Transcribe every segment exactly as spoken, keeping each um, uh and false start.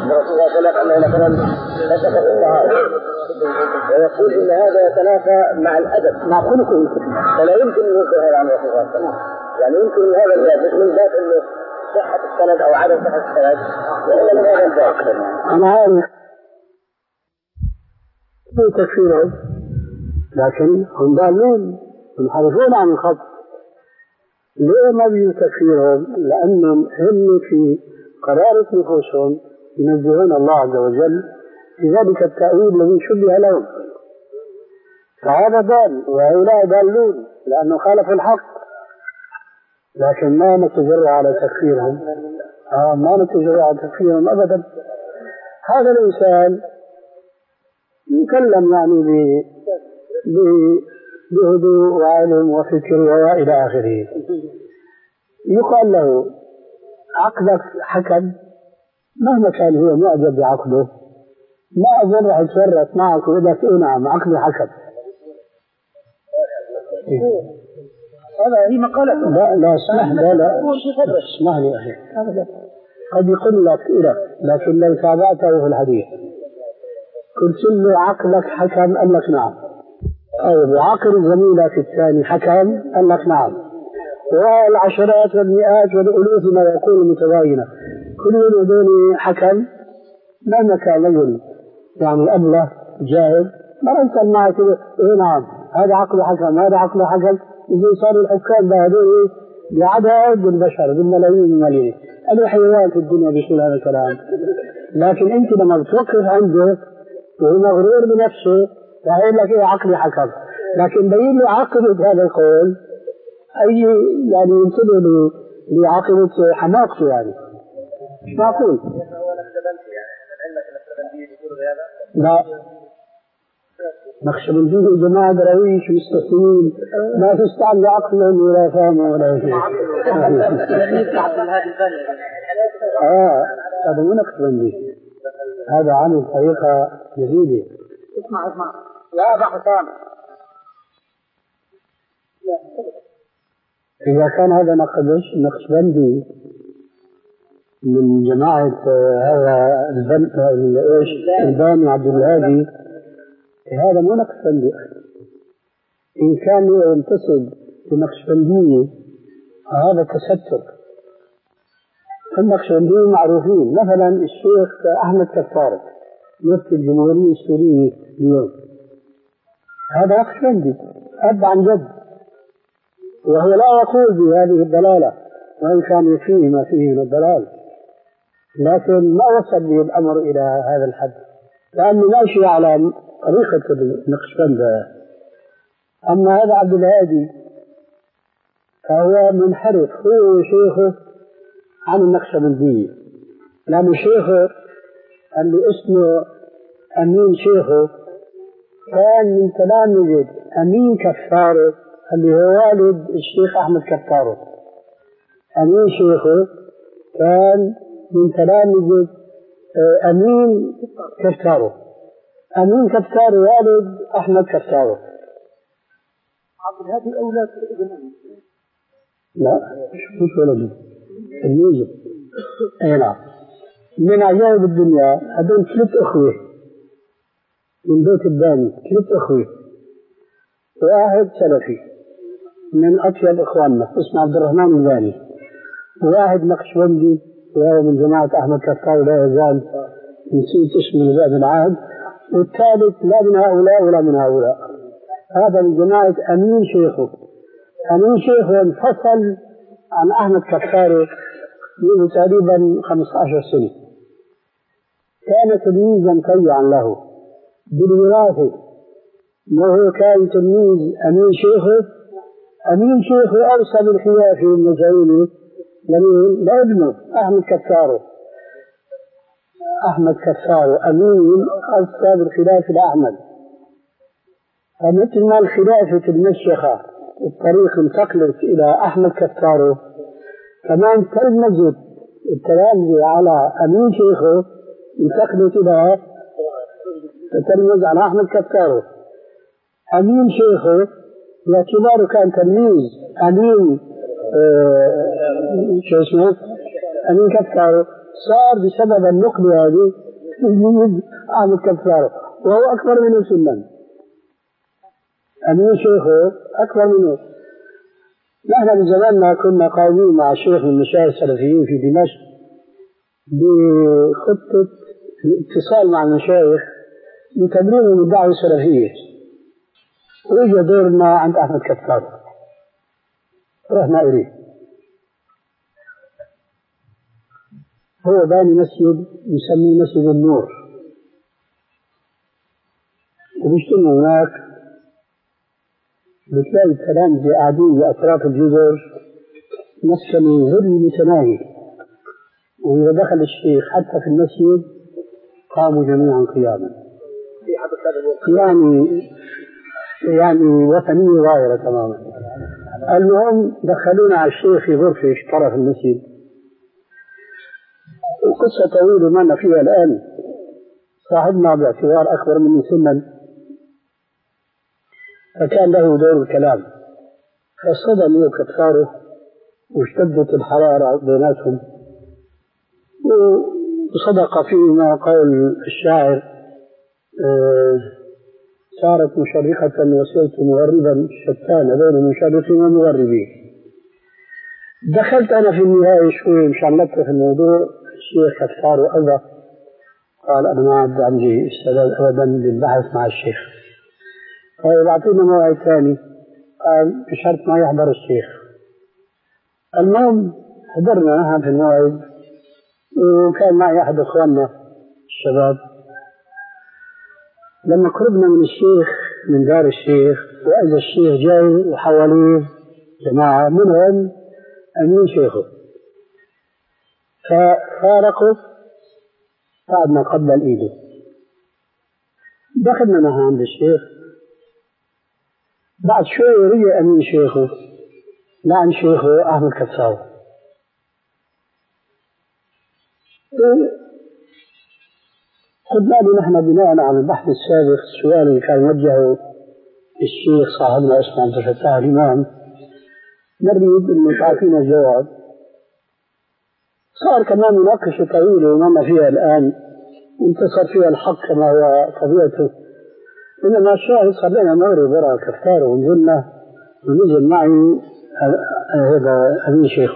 الرسول صلى الله عليه وسلم أنه مثلا نسخ الطهارة ويقول إن هذا يتنافى مع الأدب مع خلقه فلا يمكن أن ينكر هذا عن الرسول صلى الله عليه وسلم. يعني يمكن من هذا الباب من باب أنه صحة السند أو عدم صحة السند وإلا من هذا الباب. أنا عارف في تكفيرهم لكن هم ضالون منحرفون عن الخط. ليه ما بيجوا تكفيرهم؟ لأنهم هم في قرارة نفوسهم ينزهون الله عز وجل في ذلك التأويل الذي شبه لهم، فهذا ضال وهؤلاء ضالون لأنه خالفوا الحق. لكن ما نتجرأ على تكفيرهم، آه ما نتجرأ على تكفيرهم أبدا. هذا الإنسان يكلم يعني ب بهدوء وعلم وفكر وإلى آخره. يقال له عقلك حكم، مهما كان هو معجب بعقله ما أظن راح يتورط معك ويقول لك إيه نعم عقلي حكم. هذا هي مقالة. لا لا اسمح لا لا اسمح لي أخي، قد يقول لك إله لكن لو تابعته في الحديث قلت له عقلك حكم قال لك نعم، أو عقل زميلك الثاني حكم قال لك نعم، والعشرات والمئات والألوف ما يقول متباينة كل هذول حكم. مهما كان رجل يعني أبله جاهل مرة معه كده إيه نعم هذا عقله حكم هذا عقله حكم. إذا صاروا الحكام بهذول بعدد بالبشر بالملايين الملايين أنا حيوان في الدنيا بيقول هذا الكلام. لكن أنت لما بتوقف عنده وهو مغرور بنفسه يقول لك إيه عقلي حكم، لكن بين له عقبة هذا القول أي يعني ينتبه لعقبة حماقته يعني مش معقول. لا نقشبندية جماعة درويش مستسلمين ما تستعمل عقلهم ولا فهمهم ولا شيء. آه هذا مو نقشبندية، هذا عامل طريقة جديدة. اسمع اسمع يا أبا حسام، إذا كان هذا نقش نقشبندي من جماعة هذا البن ايش الباني عبد الهادي هذا مو نقشبندي. إن كان ينتسب لنقشبندية هذا تستر. النقشبنديين معروفين، مثلا الشيخ أحمد كفارة مفتي الجمهورية السورية اليوم هذا نقشبندي أب عن جد، وهو لا يقول بهذه الضلالة وإن كان فيه ما فيه من الضلال، لكن ما وصل به الأمر إلى هذا الحد لأنه ماشي على طريقة النقشبند. أما هذا عبد الهادي فهو منحرف هو وشيخه عن النقشبندية، لأن شيخه اللي اسمه أمين شيخه كان من تلامذة أمين كفارة اللي هو والد الشيخ أحمد كفارة. أمين شيخه كان من تلامذة أمين كفارة. أمين كفارة والد أحمد كفارة. عبد الهادي أولاد ابن أمين؟ لا مش ولده الميزة. أي نعم. من عجائب الدنيا هذول ثلاث أخوة من بيت الباني، ثلاث أخوة، واحد سلفي من أطيب إخواننا اسمه عبد الرحمن الباني، وواحد نقشبندي وهو من جماعة أحمد كفار لا يزال نسيت اسمه لبعد العهد، والثالث لا من هؤلاء ولا من هؤلاء، هذا من جماعة أمين شيخه. أمين شيخه انفصل عن أحمد كفار منذ تقريبا خمسة عشر سنة، كان تلميذا طيعا له بالوراثة، وهو كان تلميذ أمين شيخه. أمين شيخه أوصى بالخلافة المجعولة لابنه أحمد كفار. أحمد كفار أمين أوصى بالخلافة لأحمد، فمثل ما الخلافة المشيخة الطريق انتقلت إلى أحمد كفار، كمان تلمذت التلامذة على أمين شيخه انتقلت إلى تلمذ على أحمد كفار. أمين شيخه باعتباره كان تلميذ أمين آه شو اسمه أمين كفار، صار بسبب النقلة هذه تلميذ أحمد كفارة وهو أكبر منه سنا. أمين شيخه أكبر منه. نحن بزماننا كنا قائمين مع شيخ من المشايخ السلفيين في دمشق بخطة الاتصال مع المشايخ لتبليغهم الدعوة السلفية. وإجا دورنا عند أحمد كفارة، رحنا إليه. هو باني مسجد يسميه مسجد النور، وبيجتمعوا هناك بتلاقي التلامذة قاعدين بأطراف الجدر مسكن ظل متناهي، وإذا دخل الشيخ حتى في المسجد قاموا جميعا قياما، يعني يعني وثنية ظاهرة تماما. المهم دخلونا على الشيخ في غرفة في طرف المسجد، وقصة طويلة ما فيها الآن. صاحبنا باعتبار أكبر مني سنا فكان له دور الكلام، فصدموا كفاره واشتدت الحرارة بيناتهم، وصدق فيما قول الشاعر آه صارت مشرقة وصرت مغربا شتان بين مشرق ومغربين. دخلت أنا في النهاية شوي مشان نطرح الموضوع. الشيخ كفاره أبى، قال أنا ما عاد عندي استعداد أبدا للبحث مع الشيخ، طيب أعطينا موعد ثاني. قال بشرط ما يحضر الشيخ. المهم حضرنا في الموعد، وكان معي أحد أخواننا الشباب. لما قربنا من الشيخ من دار الشيخ وإذا الشيخ جاي وحواليه جماعة منهم أمين شيخه، ففارقوا بعد ما قبل إيده. دخلنا نحن عند الشيخ، بعد شوي رجع أمين شيخه لعن شيخه أحمد كفارة. قلنا له نحن بناء على البحث السابق السؤال اللي كان وجهه الشيخ صاحبنا اسمه عبد الفتاح الإمام نريد أن تعطينا الجواب. صار كمان مناقشة طويلة وما فيها الآن، انتصر فيها الحق كما هو طبيعته. إنما الشاهد صلينا مغرب وراء كفارة ونزلنا ونزل معي هذا أبي شيخ.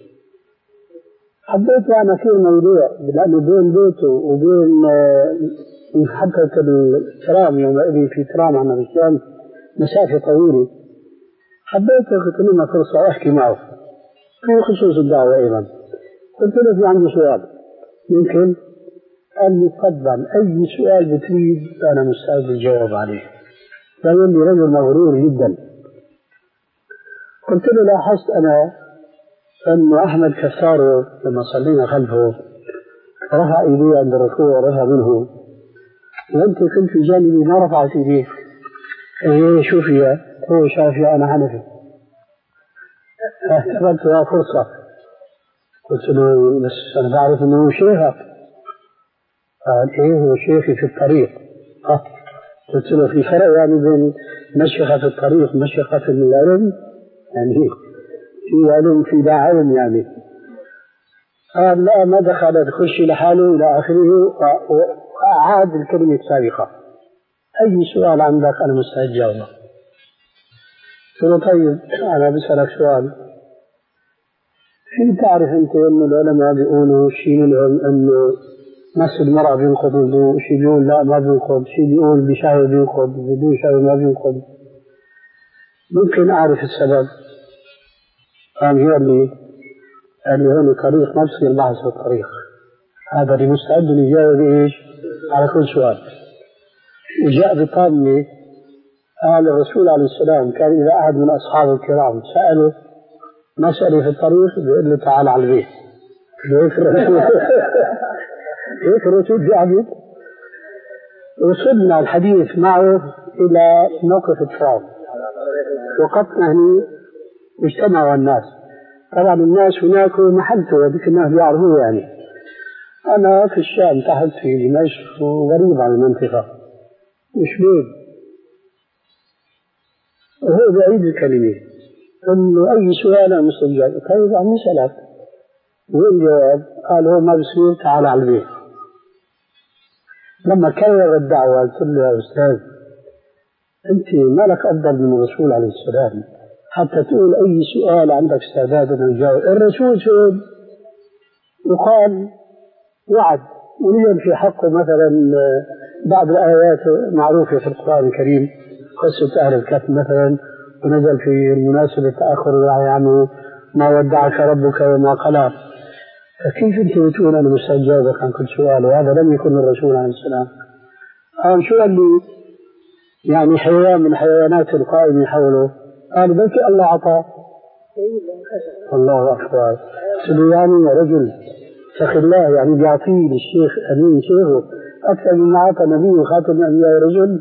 حبيت يعني في الموضوع لأنه بين بيته وبين محطة الترام يوم إلي في ترام عن الرجال مسافة طويلة. حبيت قلت لنا فرصة أحكي معه في خصوص الدعوة أيضا. قلت له في عندي سؤال ممكن؟ قال لي تفضل أي سؤال بتريد أنا مستعد الجواب عليه. قال لي رجل مغرور جدا. قلت له لاحظت أنا أن أحمد كفاره لما صلينا خلفه رفع إيديه عند الركوع ورفع منه، وأنت كنت في جانبي ما رفعت إيديك. إيه شوفي هو شافي أنا حنفي. اعتبرت لها فرصة. قلت له بس أنا بعرف أنه شيخك. قال إيه هو شيخي في الطريق. أه. قلت له في فرق يعني بين مشيخة في الطريق ومشيخة في العلم، يعني في علم في لا علم يعني. قال لا ما دخل تخشي لحاله إلى آخره، وأعاد الكلمة السابقة. أي سؤال عندك أنا مستعد جاوبه. قلت له طيب أنا بسألك سؤال، شو تعرف أنت أن العلماء بيقولوا شيء منهم أنه مس المرأة بينقض الوضوء، شيء بيقول لا ما بينقض، شيء بيقول بشهوة بينقض، بدون شهوة ما بينقض، ممكن أعرف السبب؟ قام هي اللي قال لي هون طريق ما بصير بحث في الطريق، هذا اللي مستعد يجاوب إيش على كل سؤال. وجاء بطامة قال الرسول عليه السلام كان إذا أحد من أصحابه الكرام سأله مسألة في الطريق بيقول له تعال على البيت. هيك الرسول جاء. وصلنا الحديث معه إلى موقف الترام، وقفنا هنا واجتمعوا الناس. طبعا الناس هناك محلته وذيك الناس بيعرفوه يعني. أنا في الشام تحت في دمشق وغريب عن المنطقة مش بيد، وهو بعيد الكلمة. قل له أي سؤال أنا مستجاب. طيب عم نسألك والجواب قال هو ما بصير، تعال على البيت. لما كرر الدعوة قلت له يا أستاذ أنت ما لك أفضل من الرسول عليه السلام حتى تقول أي سؤال عندك استعداد أن تجاوب. الرسول سئل وقال وعد، ونزل في حقه مثلا بعض الآيات معروفة في القرآن الكريم، قصة أهل الكهف مثلا، ونزل في المناسبة تأخر الوعي عنه ما ودعك ربك وما قلى. فكيف أنت بتقول أنا مستعد أجاوبك عن كل سؤال وهذا لم يكن الرسول عليه السلام؟ قال شو قال لي؟ يعني حيوان من حيوانات القائمة حوله، قال بلك الله عطاه. الله أكبر. يعني يا رجل اتق الله، يعني بيعطيه للشيخ أمين شيخه أكثر مما أعطى نبيه خاتم الأنبياء يا رجل،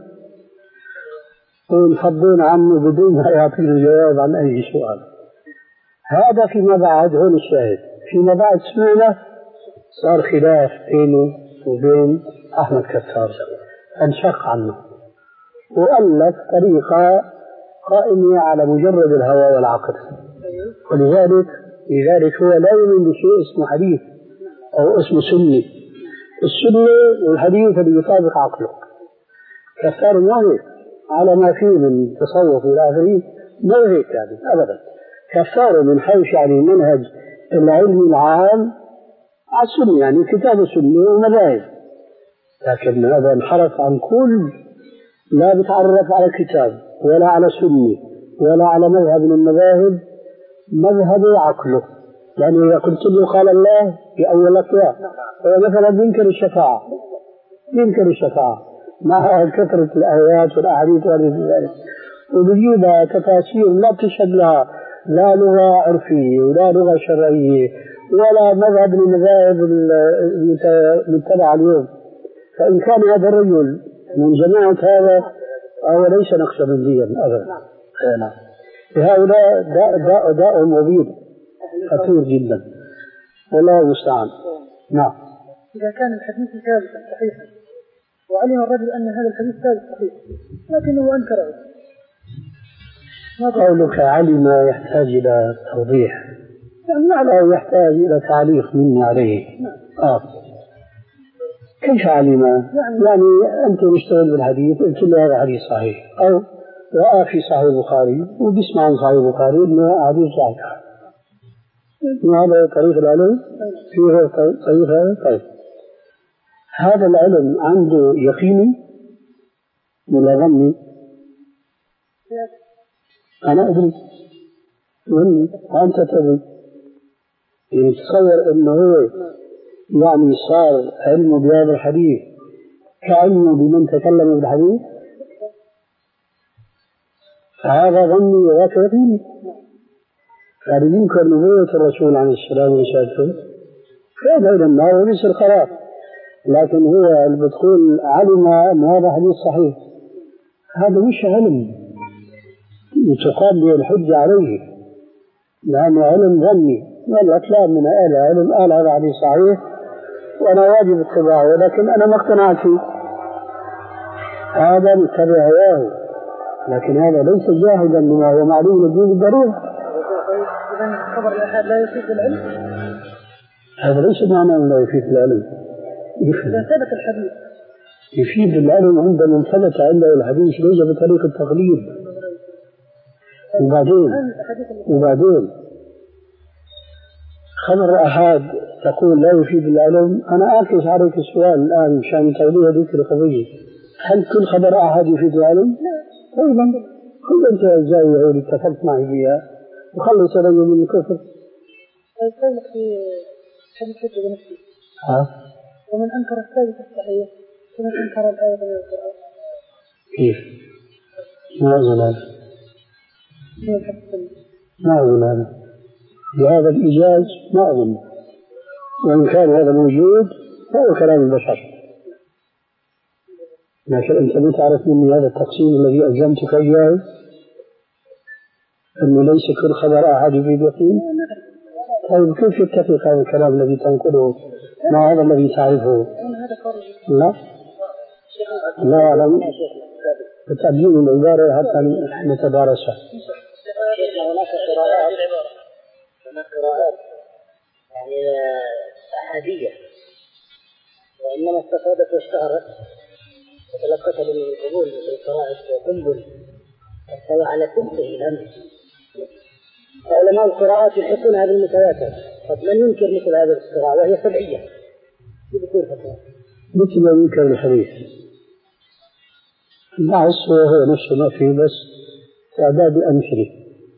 وينفضون عنه بدون ما يعطيه جواب عن أي سؤال. هذا فيما بعد، هون الشاهد، فيما بعد سمعنا صار خلاف بينه وبين أحمد كثار، انشق عنه وألف طريقة قائمة على مجرد الهوى والعقل، ولذلك لذلك هو لا يؤمن بشيء اسمه حديث أو اسمه سنة. السنة والحديث اللي يطابق عقله. كثار ما هيك على ما فيه من تصوف والآخرين، ما هيك يعني أبدا. كثار من حيث يعني منهج العلم العام على السنة، يعني كتاب السنة ومذاهب، لكن هذا انحرف عن كل، لا بتعرف على كتاب ولا على سنة ولا على مذهب من المذاهب، مذهب عقله. يعني إذا قلت له قال الله يأول لك يا مثلا ينكر الشفاعة، ينكر الشفاعة مع كثرة الآيات والأحاديث وغير، وبيجيبها تفاسير لا تشهد لها لا لغة عرفية ولا لغة شرعية ولا مذهب من المذاهب المتبعة اليوم. فإن كان هذا الرجل من جماعة هذا أو ليس نقشبنديا أبدا. نعم. هؤلاء داء داء داء مبيد خطير جدا، والله المستعان. نعم. إذا كان الحديث ثابتا صحيحا وعلم الرجل أن هذا الحديث ثابت صحيح لكنه أنكره، قولك علم يحتاج إلى توضيح، يعني أو يحتاج إلى تعليق مني عليه. آه. كيف علم؟ يعني أنت مشتغل بالحديث قلت له هذا حديث صحيح، أو رأى في صحيح البخاري وبيسمع عن صحيح البخاري إنه حديث صحيح، هذا طريق العلم فيه طريق هذا. طيب هذا العلم عنده يقيني ولا ظني؟ أنا أدري ظني وأنت تدري. يعني تصور أنه هو يعني صار علمه بهذا الحديث كعلمه بمن تكلم بالحديث، فهذا ظني وذاك يقيني. يعني ينكر نبوة الرسول عليه السلام ورسالته كان علم ما هو ليس القرار، لكن هو اللي بتقول علم أن هذا حديث صحيح، هذا مش علم يتقال به الحجة عليه، لأنه علم ظني. والأكلام من أهل علم قال هذا حديث صحيح وأنا واجب اتباعه، ولكن أنا ما اقتنعت فيه، هذا نتبع هواه، لكن هذا ليس جاهدا بما هو معلوم الدين بالضرورة. إذن خبر الأحاد لا يفيد العلم؟ هذا ليس معناه لا يفيد العلم. إذا ثبت الحديث يفيد العلم عند من ثبت عنده الحديث ليس بطريق التقليد. وبعدين وبعدين خبر أحد تقول لا يفيد العلم. أنا أعكس عليك السؤال الآن مشان توضيح هذه القضية، هل كل خبر أحد يفيد العلم؟ لا. أيضا كل أنت الزاوية اللي اتفقت معي فيها وخلص رجل من الكفر. قولك في حديث حجة بنفسه ها؟ ومن أنكر الثابت الصحيح ومن أنكر الآية من القرآن. كيف؟ ما أظن هذا ما أظن هذا بهذا الإيجاز، ما أظن. وإن كان هذا موجود فهو كلام البشر، لكن أنت ما تعرف مني هذا التقسيم الذي ألزمتك إياه، أنه ليس كل خبر أحد يفيد يقين. طيب كيف يتفق هذا الكلام الذي تنقله مع هذا الذي تعرفه؟ لا لا أعلم، تتأجيل العبارة حتى نتدارسها. هناك قراءات هناك قراءات يعني أحادية، وإنما استفادت واشتهرت وتلقتها بالقبول بالقراءة وقنبل حتى على تنتهي الأمر. فعلماء القراءات يحطونها بالمتواتر، قد من ينكر مثل هذه القراءة وهي سبعية بكل فترة مثل ما ينكر الحديث مع الصورة هو نفسه ما فيه بس تعداد أمثلة.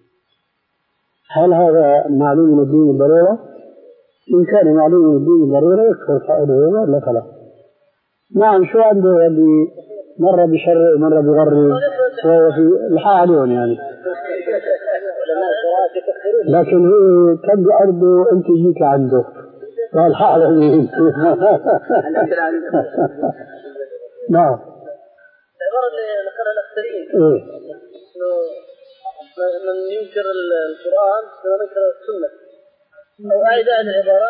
هل هذا معلوم من الدين الضرورة؟ إن كان معلوم من الدين الضرورة يكفر فائده ولا فلا. نعم شو عنده اللي مرة بشر ومرة بغرب وهو في الحالون يعني، لكن هو كان بأرضه وأنت جيت عنده والحال يعني نعم. العبارة اللي ذكرها الأخسرين من ينكر القرآن وينكر السنة أو أعيد عن العبارة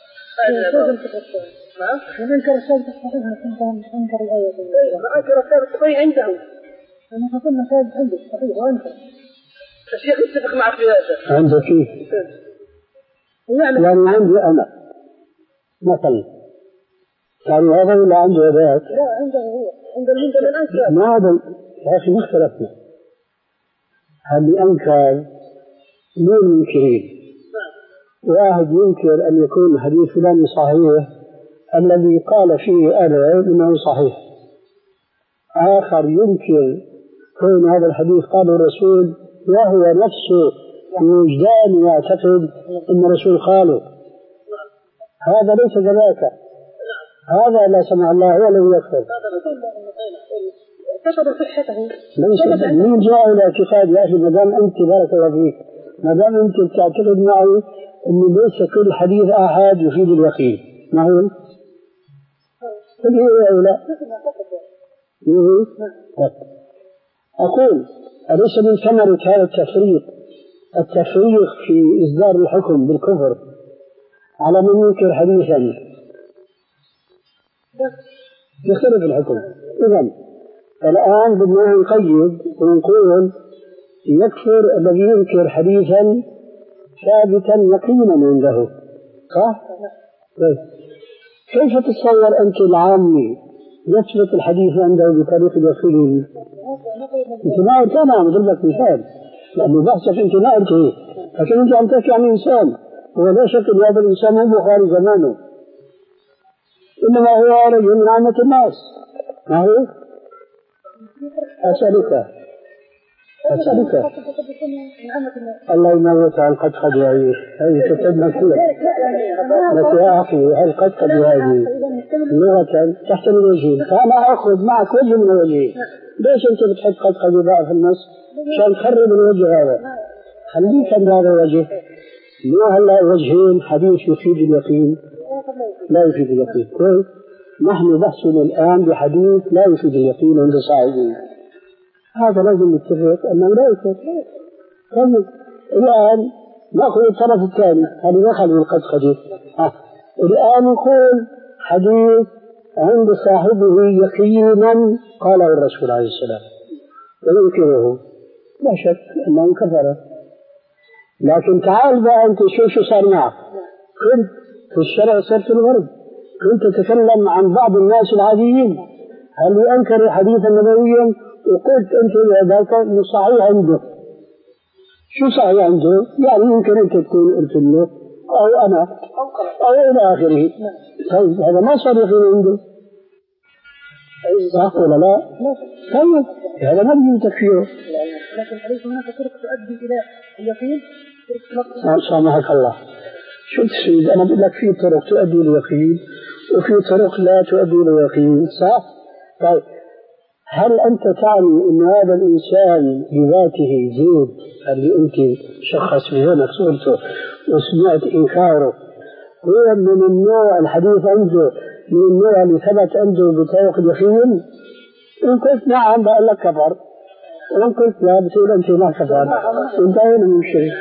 نعم من أنكر الثابت الصحيح أنكر الآية ما أنكر الثابت الصحيح عنده أنا قلنا ثابت عنده صحيح وأنكر الشيخ يتفق معك في هذا عنده كيف يعني عندي أنا مثلا يعني هذا ولا عنده ذاك؟ لا عنده هو عند المنكر من أنكر ما هذا يا أخي ما اختلفنا. هل أنكر مو المنكرين؟ واحد ينكر أن يكون حديث فلان صحيح الذي قال فيه أنا إنه صحيح، آخر ينكر كون هذا الحديث قال الرسول وهو نفسه وجدان يعتقد أن الرسول قاله. هذا ليس كذاك، هذا لا سمع الله هو الذي يكفر. اعتقد صحته ليس مين جاء إلى اعتقاد يا أخي ما دام أنت بارك الله فيك ما دام أنت تعتقد معي أنه ليس كل حديث آحاد يفيد اليقين، ما هو؟ كل هو أو لا؟ أقول أليس من ثمرة هذا التفريق التفريق في إصدار الحكم بالكفر على من ينكر حديثا يختلف الحكم؟ إذن الآن بدنا نقيد ونقول يكفر الذي ينكر حديثا ثابتا يقينا عنده، صح؟ كيف تتصور أنت العامي يثبت الحديث عنده بطريق اليقين؟ أنت ما قلت أنا أضرب لك مثال لأنه بحثك أنت ما قلت إيه، لكن أنت عم تحكي عن إنسان هو لا شك أن هذا الإنسان مو بخاري زمانه، إنما هو رجل من عامة الناس. ما هو؟ أسألك أسألك الله يموت على القدقد هذه هذه كتبنا فيها لك يا أخي القدقد هذه لغة تحتمل وجهين، فأنا أخذ معك وجه من الوجهين. ليش أنت بتحط قدقد يضاعف في النص عشان تخرب الوجه هذا؟ خليك عند هذا الوجه. مو هلا وجهين حديث يفيد اليقين لا يفيد اليقين. كويس، نحن بحثنا الآن بحديث لا يفيد اليقين عند صاحبه، هذا لازم نتفق أنه لا يفيد. طيب الآن نأخذ الطرف الثاني هذا دخل بالقدقد. الآن نقول حديث عند صاحبه يقينا قاله الرسول عليه السلام وينكره، لا شك أنه كفر. لكن تعال بقى أنت شو شو صار معك؟ كنت في الشرع صرت الغرب، كنت تتكلم عن بعض الناس العاديين هل ينكر حديثا نبويا وقلت أنت ذاك صحيح عنده. شو صحيح عنده؟ يعني يمكن أنت تكون قلت له أو أنا أو إلى آخره. طيب هذا ما صار يقين عنده صح ولا لا؟ طيب هذا ما بيجي تكفيره. لكن أليس هناك طرق تؤدي إلى اليقين؟ سامحك الله، شو تريد؟ أنا بقول لك في طرق تؤدي إلى اليقين وفي طرق لا تؤدي إلى اليقين، صح؟ طيب هل أنت تعني أن هذا الإنسان بذاته زيد اللي أنت شخص بهناك صورته وسمعت إنكاره هو من النوع الحديث عنده من النوع اللي ثبت عنده بطريق اليقين؟ إن قلت نعم بقول لك كفر، وإن قلت لا بتقول أنت ما كفر، انتهينا من الشيء.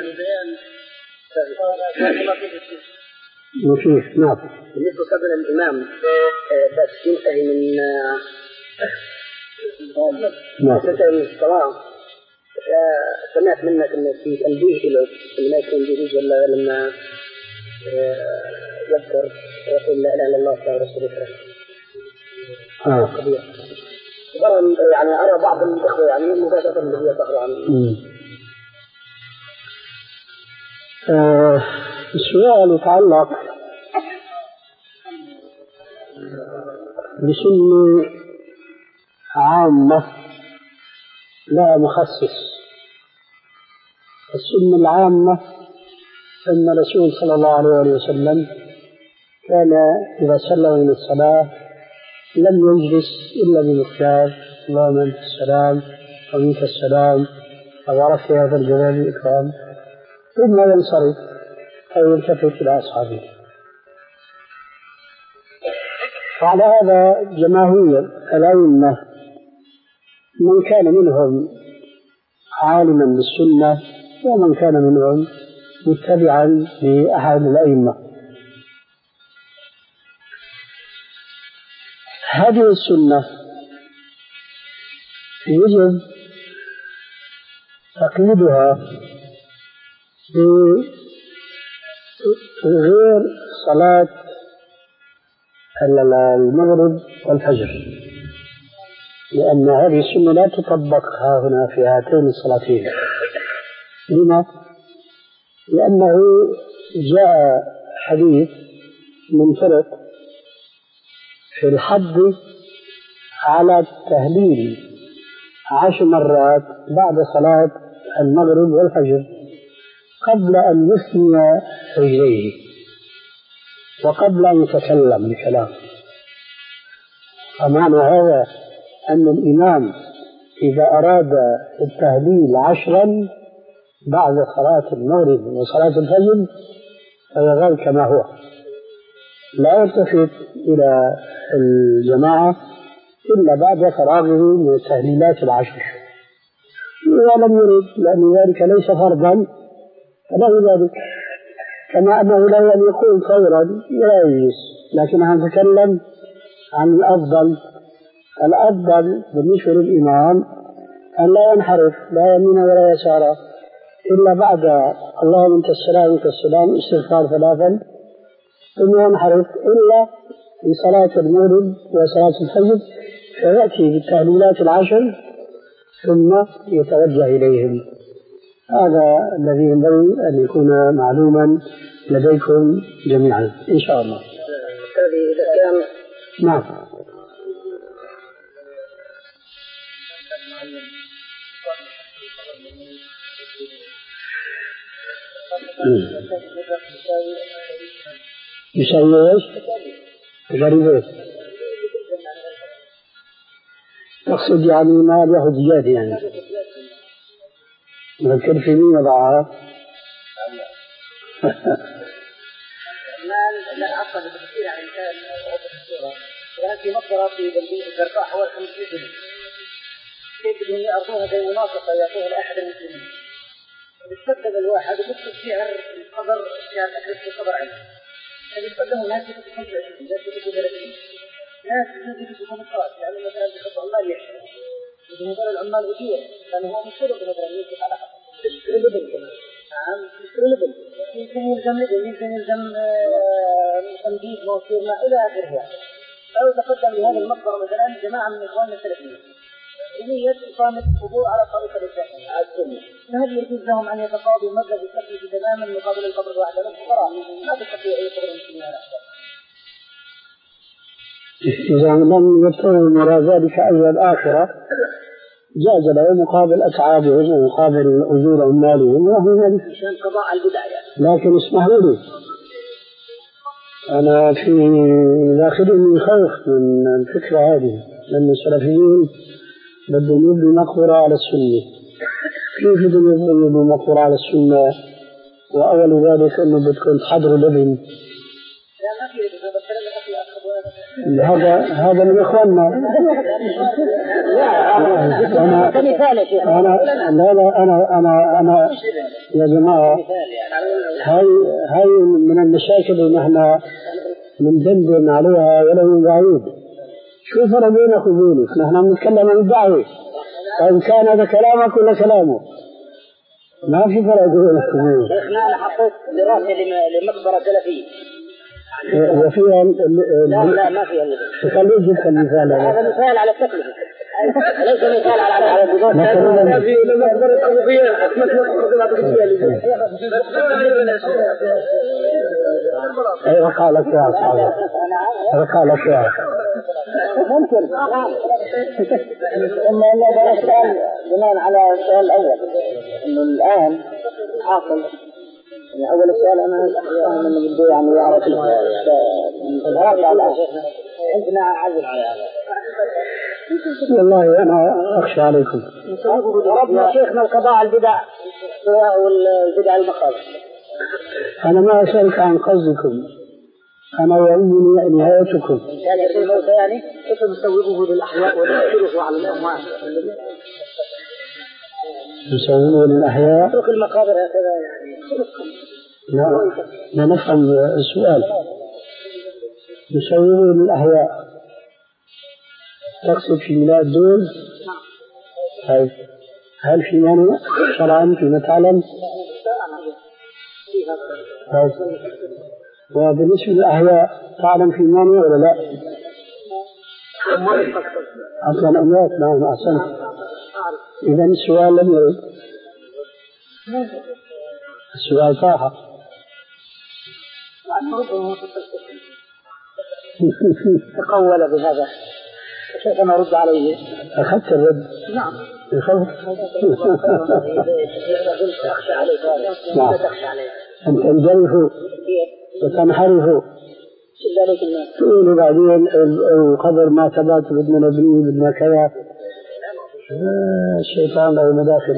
مفيش. نعم. بالنسبة قبل الإمام بس ينتهي من نعم. تنتهي من الصلاة، سمعت منك إنه في تنبيه له إنه ما يكون بيجوز ولا لما يقول لا اله الا الله ولا رسول الله. اه يعني ارى بعض الاخوه يعني مباشره الذي يسألوا عن آه السؤال يتعلق بسنة عامة لا مخصص. السنة العامة أن الرسول صلى الله عليه وسلم كان إذا صلى من الصلاة لم يجلس إلا بمقدار اللهم أنت السلام ومنك السلام وبارك في هذا الجلال والإكرام، ثم ينصرف أو يلتفت إلى أصحابه. وعلى هذا جماهير الأئمة من كان منهم عالما بالسنة ومن كان منهم متبعا لأحد الأئمة. هذه السنة يجب تقييدها بغير صلاة المغرب والفجر، لأن هذه السنة لا تطبق ها هنا في هاتين الصلاتين. لما؟ لأنه جاء حديث منفرد في الحد على التهليل عشر مرات بعد صلاة المغرب والفجر قبل أن يثني رجليه وقبل أن يتكلم بكلام. فمعنى هذا أن الإمام إذا أراد التهليل عشرا بعد صلاة المغرب وصلاة الفجر فيظل كما هو، لا يلتفت إلى الجماعة إلا بعد فراغه من التهليلات العشر. إذا لم يرد لأن ذلك ليس فرضا فله ذلك، كما أنه لا يقول فورا لا يجلس، لكن هنتكلم عن الأفضل. الأفضل بالنسبة للإمام أن لا ينحرف لا يمين ولا يسار إلا بعد اللهم أنت السلام وأنت السلام استغفار ثلاثا، ثم ينحرف إلا في صلاة المغرب وصلاة الفجر فيأتي بالتهليلات العشر ثم يتوجه إليهم. هذا الذي ينبغي أن يكون معلوما لديكم جميعا إن شاء الله. نعم. يسوي ايش؟ غريب ايش؟ تقصد يعني ما ياخذ زياد يعني نذكر في مين وضعها؟ لا عقد بكثير عن الإنسان ولكن في مقبرة في بلدية الزرقاء حوالي خمسين سنة كيف بدهم يأرضوها زي مناطق يعطوها لأحد المسلمين. بتقدم الواحد وبيكتب شعر القبر شعر أكرس في القبر عنه. فبيقدموا الناس يكتبوا خمسة وعشرين ناس يكتبوا ثلاثين ناس يكتبوا خمسطعش لأنه مثلا بيخطوا عمال يحشر بدهم يقولوا العمال أجور لأنه هو مشهور مثلا يكتب على حق تشتري لبن كمان. نعم تشتري لبن يمكن يلزم لبن يمكن يلزم تمديد موصير ما إلى آخره. أو تقدم لهذه المقبرة مثلا جماعة من إخواننا السلفيين هي إقامة القبور على طريقة الإسلامية السنة، فهل يجوز لهم أن يتقاضوا مبلغ التكلفة تماما مقابل القبر الواحد؟ لأنه فقراء ما تستطيع أي قبر مسلمين على أحسن. إذا لم يبتغوا وراء ذلك أجر الآخرة جاز له مقابل أتعابهم ومقابل أجور أموالهم وهو ذلك عشان قضاء البدع يعني. لكن اسمحوا لي أنا في داخلي خوف من الفكرة هذه، لأن السلفيين بدهم يبنوا مقبرة على السنة. كيف بدهم يبنوا مقبرة على السنة وأول ذلك أنه بدكم تحضروا لبن؟ هذا هذا من إخواننا. أنا أنا لا لا أنا أنا أنا يا جماعة هاي هاي من المشاكل اللي نحن بندندن عليها ولا من بعيد. شو فرق بينك وبينك؟ نحن بنتكلم عن الدعوة، فإن كان هذا كلامك ولا كلامه ما في فرق بينك وبينك. شيخنا أنا حطيت دراسة لمقبرة سلفية وفيها لا لا ما فيها اللبن. خليه جبت المثال هذا مثال على التكلفة ليس مثال على على البذور. مثلا في مصدر الأرضية أيوة قالت يا أصحابي قالت يا ممكن إن الله ده سؤال بناء على السؤال الأول إنه الآن حاصل يعني أول السؤال أنا أفهم إنه بده يعني يعرف الغرض على عندنا عزل على هذا. والله أنا أخشى عليكم. وربنا شيخنا القضاء البدع والبدع المخالفة. أنا ما أسألك عن قصدكم، أنا يهمني نهايتكم. يعني في الموت يعني كيف نسوقه للأحياء ونسيره على الأموات؟ نسوقه للأحياء؟ نترك المقابر هكذا يعني. لا لا نفهم السؤال. نسوقه للأحياء تقصد في ميلاد دول؟ هل هل في مانع شرعا فيما تعلم؟ وبالنسبة للأحياء تعلم في مانع ولا لا؟ أصلا أموات. نعم أحسنت. إذا السؤال لم يرد. السؤال صح. تقول بهذا كيف نرد عليه؟ أخذت الرد. نعم. أخذت. تخشى عليه. نعم. تخشى عليه. أن تنجرفوا وتنحرفوا. تقولوا بعدين القبر ما ثبت بدنا نبنيه بدنا كذا. الشيطان له مداخل.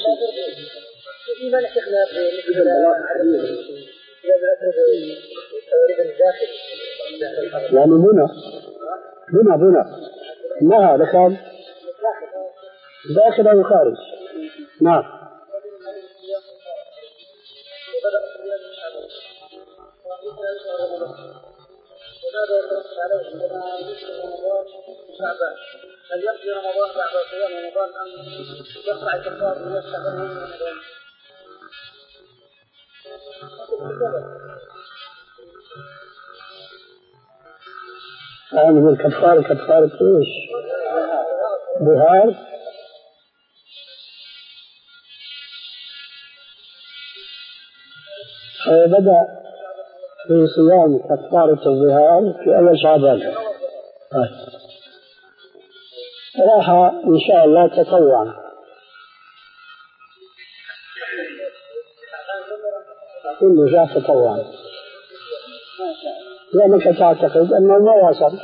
يعني هنا هنا هنا ما هذا كان داخل أو خارج. نعم. هل يقضي رمضان بعد صيام رمضان أم يقطع الكفار ويستمر من رمضان؟ هذه الكفارة كفارة ايش؟ ظهار؟ بدأ في صيام كفارة الظهار في أول شعبان. راح إن شاء الله تطوعا. كله جاء تطوعا لأنك تعتقد أنه ما وصل.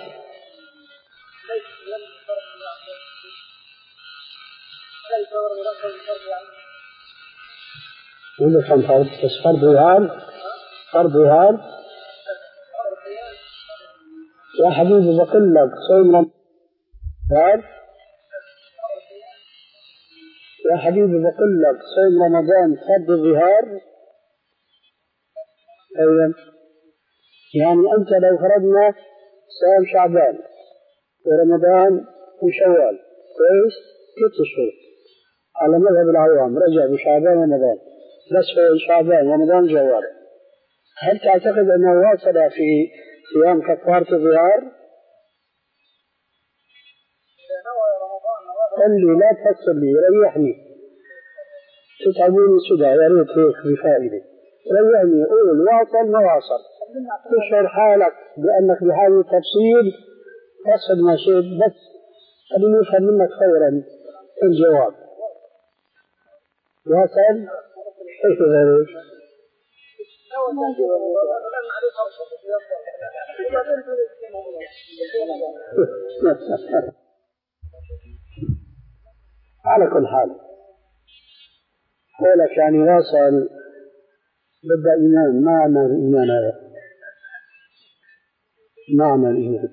ولا كان فرض بس فرض ظهار فرض ظهار يا حبيبي بقول لك صوم رمضان يا حبيبي بقول لك صوم رمضان فرض ظهار. أيضا يعني أنت لو فرضنا صوم شعبان ورمضان وشوال كويس ست شهور على مذهب العوام رجع بشعبان ورمضان بس في شعبان ورمضان جوال. هل تعتقد أنه واصل في صيام كفارة الظهار؟ قل لي لا تفصل لي ريحني تتعبوني سدى يا ريت هيك بفائدة. ريحني قول واصل ما واصل تشعر حالك بأنك بحاجة تفصيل تصل ما شئت بس خليني أفهم منك فورا الجواب. واصل؟ كيف ذلك؟ على كل حال قولك يعني واصل بدأ إيمان. ما معنى الإيمان هذا؟ معنى الإيمان.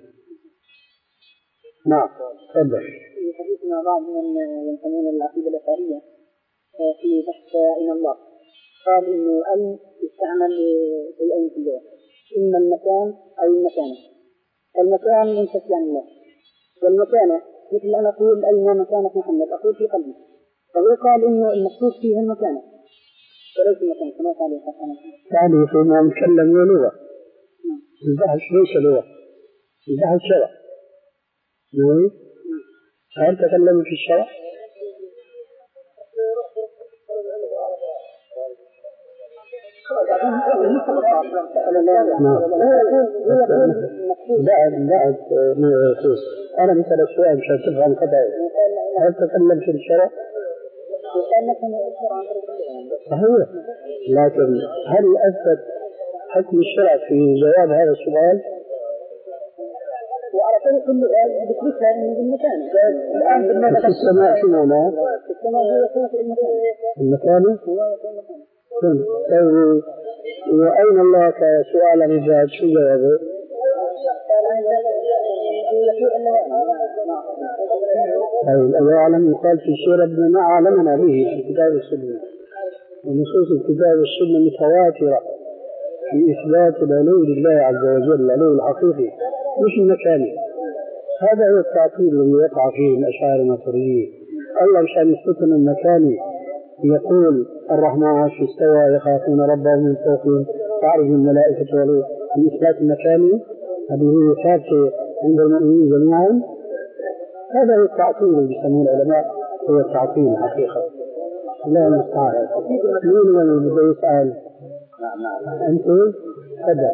نعم تفضل. في حديثنا بعض من ينتمون للعقيدة الأشعرية في بحث إلى الله قال إنه أن يستعمل شيئين في اللغة إما المكان أو المكانة. المكان ينفك عن الله والمكانة مثل أن أقول أين مكانة محمد أقول في قلبي. فهو قال إنه المقصود فيه المكانة وليس المكان كما قال سبحانه. يعني فيما نتكلم لغة البحث ليس لغة، البحث شرع. نعم. هل تكلم في الشرع؟ بعد بعد ما يقول أنا مثل السؤال مشان تفهم قضايا. هل تكلم في الشرع؟ صحيح، لكن هل أثبت حكم الشرع في جواب هذا السؤال؟ وعلى طريق بتركها من المكان. الآن في السماء شو معناه؟ في السماء هو يكون في المكان. المكان؟ طيب وأين الله كسؤال الرجال شو جوابه؟ طيب الله أعلم يقال في سورة ابن ما علمنا به في الكتاب والسنة، ونصوص الكتاب والسنة متواترة في إثبات العلو لله عز وجل، العلو الحقيقي مش المكاني. هذا هو التعطيل الذي يقع فيه الأشاعرة الماتريدية. الله مشان يثبتنا المكاني يقول الرحمن عرش استوى يخافون ربهم من فوقهم تعرج الملائكة والروح. بإثبات المكاني هذه هي ثابتة عند المؤمنين جميعا. هذا هو التعطيل اللي يسموه العلماء، هو التعطيل الحقيقة. لا المستعان. مين اللي بده يسأل؟ أنت تفضل.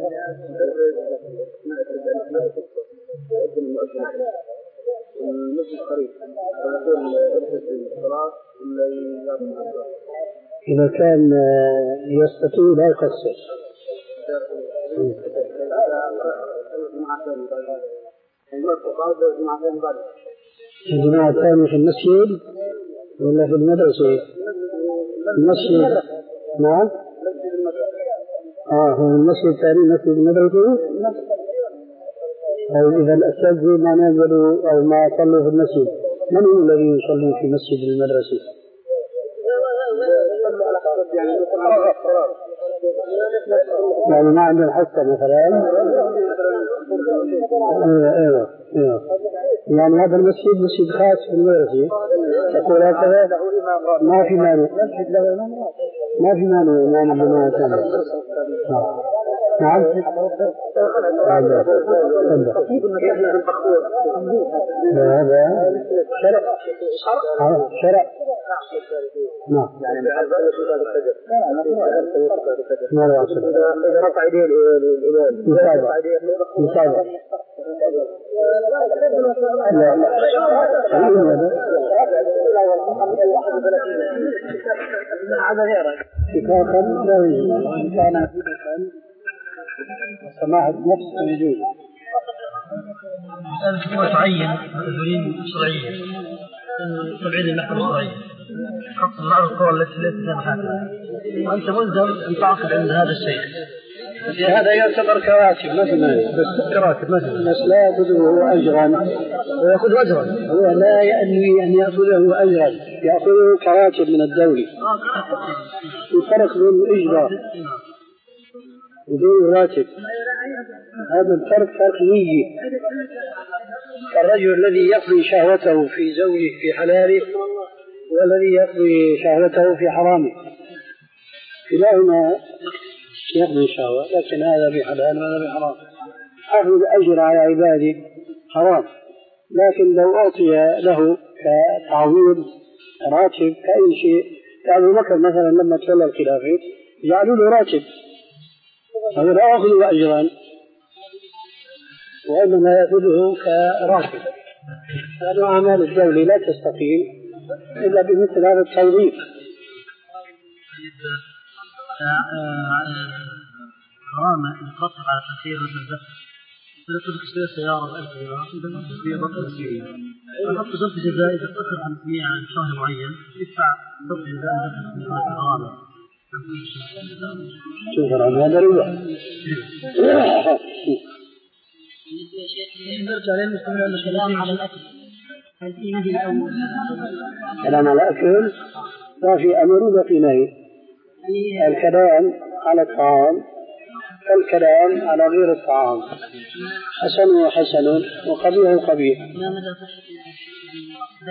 إذا كان يستطيع لا يقصر. الجماعة الثانية في المسجد ولا في المدرسة؟ المسجد. نعم. آه هو المسجد الثاني مسجد المدرسة. أو إذا الأساتذة ما نزلوا أو ما صلوا في المسجد، من هو الذي يصلي في مسجد المدرسة؟ يعني ما عندنا حصة مثلا. ايوه ايوه يعني هذا المسجد مسجد خاص في المدرسة تقول هكذا ما في مانع، ما في مانع إمام الجماعة ثانية. نعم. هذا شرع شرع. نعم. ما له عصر. متابعة متابعة. لا اتفاقا لا يجوز إن كان عبودة سماحة نفس الوجود. مسألة تعين دليل شرعية تبعيد المحكمة الشرعية خاصة بعض القوى التي ليست لها محاكمة، وأنت ملزم أن تعقد عند هذا الشيء. هذا يعتبر كراتب مثلا، بس كراتب مثلا بس لا يأخذه أجرا ويأخذ أجرا، هو لا ينوي أن يأخذه أجرا، يأخذه كراتب من الدولة. الفرق بين الإجرة وبين الراتب هذا الفرق فرق نية. الرجل الذي يقضي شهوته في زوجه في حلاله والذي يقضي شهوته في حرامه، كلاهما يقضي شهوة، لكن هذا بحلال وهذا بحرام. أخذ الأجر على عباده حرام، لكن لو أعطي له كتعويض راتب كأي شيء، كأبو بكر مثلا لما تولى الخلافة جعلوا له راتب، هذا لا يأخذ أجرا وإنما يأخذه كراتب. هذا أعمال الدولة لا تستقيم إلا بمثل هذا التوظيف. غرامة يقصر على تأخير الزكاة، فلتبقى تشتري سيارة بألف دينار تبقى تشتري ضبط مسؤولية، فحط ضبط جزائي تقصر خمسمائة عن شهر معين يدفع ضبط جزائي ضبط غرامة. شوف هذا ربا. نرجع للمستمع الكلام على الأكل. هل في نهي أو كلام على الأكل؟ ما في أمر ولا في نهي. الكلام على الطعام كالكلام على غير الطعام، حسن حسن وقبيح قبيح.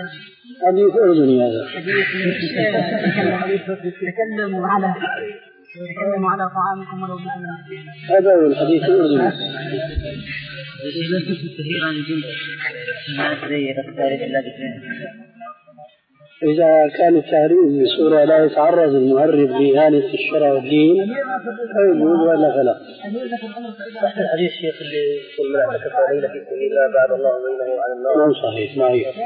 حديث أردني هذا. تكلموا على تكلموا على طعامكم ولو بأمر. هذا هو الحديث الأردني. لا تستهير عن الجنس ما أدري اختارت الله. إذا كان التهريب بصورة لا يتعرض المهرب لإهانة الشرع والدين فيجوز ولا فلا. صح الحديث شيخ اللي يقول من اعتكف ليلة في سبيل الله بعد الله بينه عن النار. مو صحيح ما هي.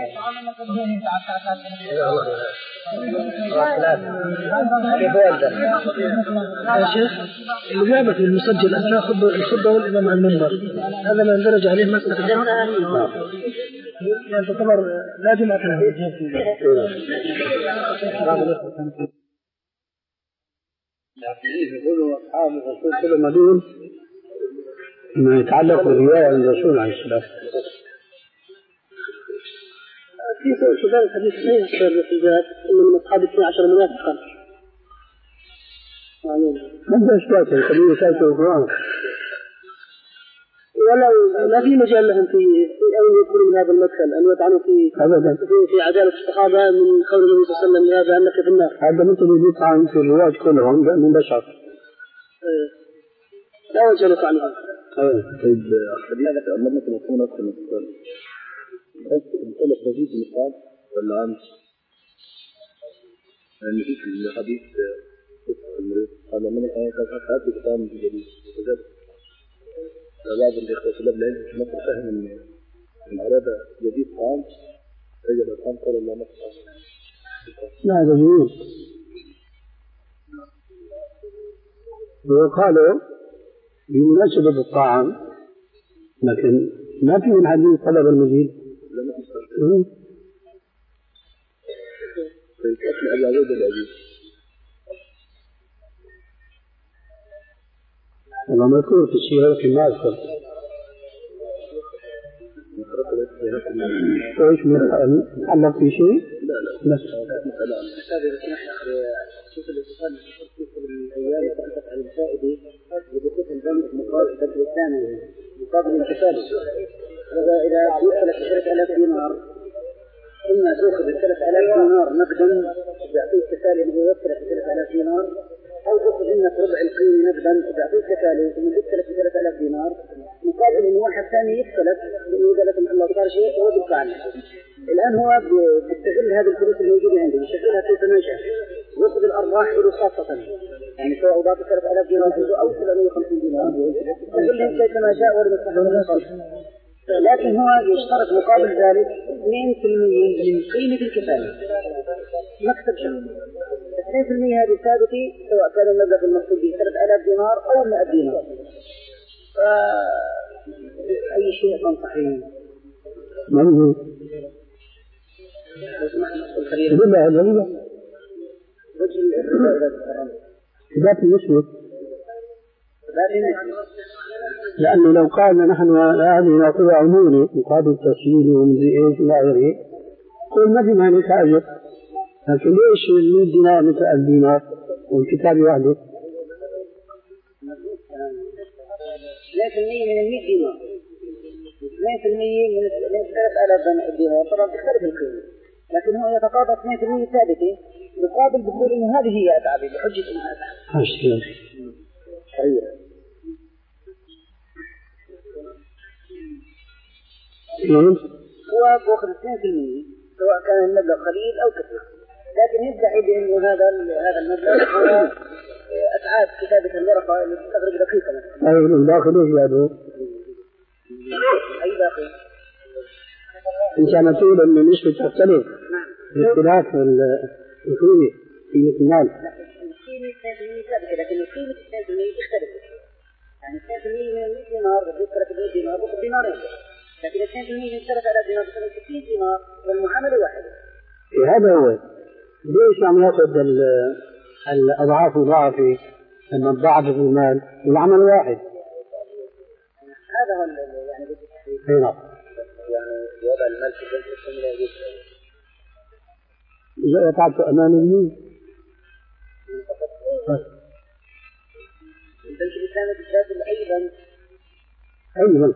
كيف والده؟ يا شيخ الإجابة المسجل أن تأخذ الخطبة والإمام على المنبر هذا ما يندرج عليه مسألة يعني تعتبر لا جمعة له. يقولوا أصحاب الرسول كل مدون ما يتعلق بالرواية عن الرسول عليه السلام. في سؤال الحديث صحيح بالحجاب من أصحاب اثني عشر منافقا. ما إثباته الكبير ثابت القرآن. ولا لا في مجال لهم في أن يكونوا من هذا المدخل أن يطعنوا في في, في عدالة الصحابة من قول النبي صلى الله عليه وسلم هذا أنك في النار. هذا مثل يطعن في الرواج كلهم من بشر. لا وجه لطعنهم. طيب خلينا نتأمل مثل يكون أكثر من سؤال. بس الألف جديد مثال ولا أمس؟ يعني في الحديث قال من الآيات هذه كتاب جديد. بعض الإخوة في الأبلاد مثل فهم إن أراد جديد طعام رجل الطعام قال الله مطعم. لا هذا جميل. وقالوا بمناسبة الطعام لكن ما في من حديث طلب المزيد. لا ما تستطيع. طيب أسمع العبود العزيز. والله مذكور في السيرة في ما أذكر. ايش متعلق في شيء؟ لا لا بس هذا يسمح شوف الاتصال في الايام تحدث عن الفائده بدخول البنك مقابل البدل الثاني مقابل الانتفاض. هذا اذا يؤكل ثلاثة آلاف دينار اما تاخذ ثلاثة آلاف دينار نقدا يعطيك كفاله انه يوكل ثلاثة آلاف دينار او تاخذ منك ربع القيمه نقدا يعطيك كفاله انه يوكل ثلاثة آلاف دينار مقابل انه واحد ثاني يختلف لانه اذا لكم الله صار شيء هو بيدفع عنه. الان هو بيستغل هذه الفلوس الموجوده عنده يشغلها كيف ما شاء ياخذ الارباح له خاصه يعني سواء اضاف ثلاثة آلاف دينار او سبعمائة وخمسين دينار يستغلها كيف ما شاء ولا يستحق. لكن هو يشترط مقابل ذلك اثنين بالمئة من قيمه الكفاله مكسب شهري. اثنين بالمئة هذه ثابته سواء كان المبلغ المقصود به ثلاثة آلاف دينار او مئة دينار. فأي شيء تنصحين؟ ممنوع. بالله الغريبة. وجه الإرادة. ذات المسلم. لأنه لو قال نحن هذه نأخذ عمولة مقابل تسهيل ومدري إيش ولا غيره قل ما في معنى تأجر. لكن ليش مئة دينار مثل الدينار والكتاب واحدة؟ اثنين بالمئة من المئة دينار اثنين بالمئة من ثلاثة آلاف دينار طبعا تختلف القيمة لكن هو يتقاضى اثنين بالمئة ثابتة مقابل بقول إنه هذه هي أتعابي بحجة إنها أتعاب حقيقة. هو بأخذ اثنين بالمئة سواء كان المبلغ قليل أو كثير لكن يدعي بأنه هذا هذا المبلغ هو أتعاب كتابة الورقة اللي تستغرق دقيقة مثلا. أي الداخل إيش بعده؟ أي داخل؟ إن كان تقول أن النسبة تختلف باختلاف القيمة قيمة المال. القيمة اثنين بالمئة ثابتة لكن القيمة اثنين بالمئة تختلف. يعني اثنين بالمئة من مئة دينار بتجيب ثلاثة دينار بتجيب دينارين لكن اثنين بالمئة من ثلاثة آلاف دينار بتجيب ستين دينار والمعاملة واحدة. هذا هو. ليش عم ياخذ الأضعاف مضاعفة أن الضعف في المال والعمل واحد؟ هذا هو يعني أي نعم. يعني وضع المال في جلسة السنة يجب. إذا وقعت أمان اليمين. البنك الإسلامي بالذات أيضا. أيضا.